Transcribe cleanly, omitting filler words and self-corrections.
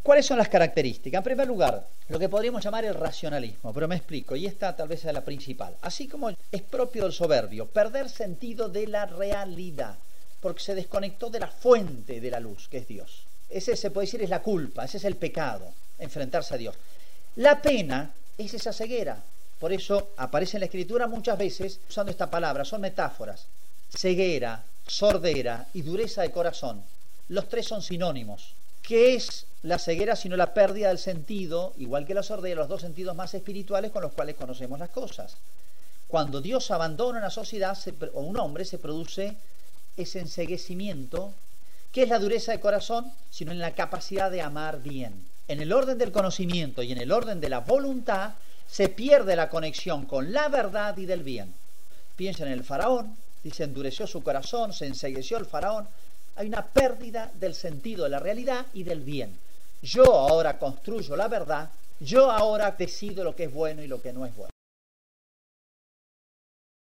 ¿Cuáles son las características? En primer lugar, lo que podríamos llamar el racionalismo, pero me explico, y esta tal vez es la principal. Así como es propio del soberbio, perder sentido de la realidad, porque se desconectó de la fuente de la luz, que es Dios. Ese se puede decir es la culpa, ese es el pecado, enfrentarse a Dios. La pena es esa ceguera, por eso aparece en la Escritura muchas veces usando esta palabra, son metáforas, ceguera, sordera y dureza de corazón. Los tres son sinónimos. ¿Qué es la ceguera sino la pérdida del sentido, igual que la sordera, los dos sentidos más espirituales con los cuales conocemos las cosas? Cuando Dios abandona una sociedad o un hombre, se produce ese enceguecimiento. ¿Qué es la dureza de corazón? Sino en la capacidad de amar bien. En el orden del conocimiento y en el orden de la voluntad se pierde la conexión con la verdad y del bien. Piensen en el faraón, dice, endureció su corazón, se encegueció el faraón. Hay una pérdida del sentido de la realidad y del bien. Yo ahora construyo la verdad, yo ahora decido lo que es bueno y lo que no es bueno.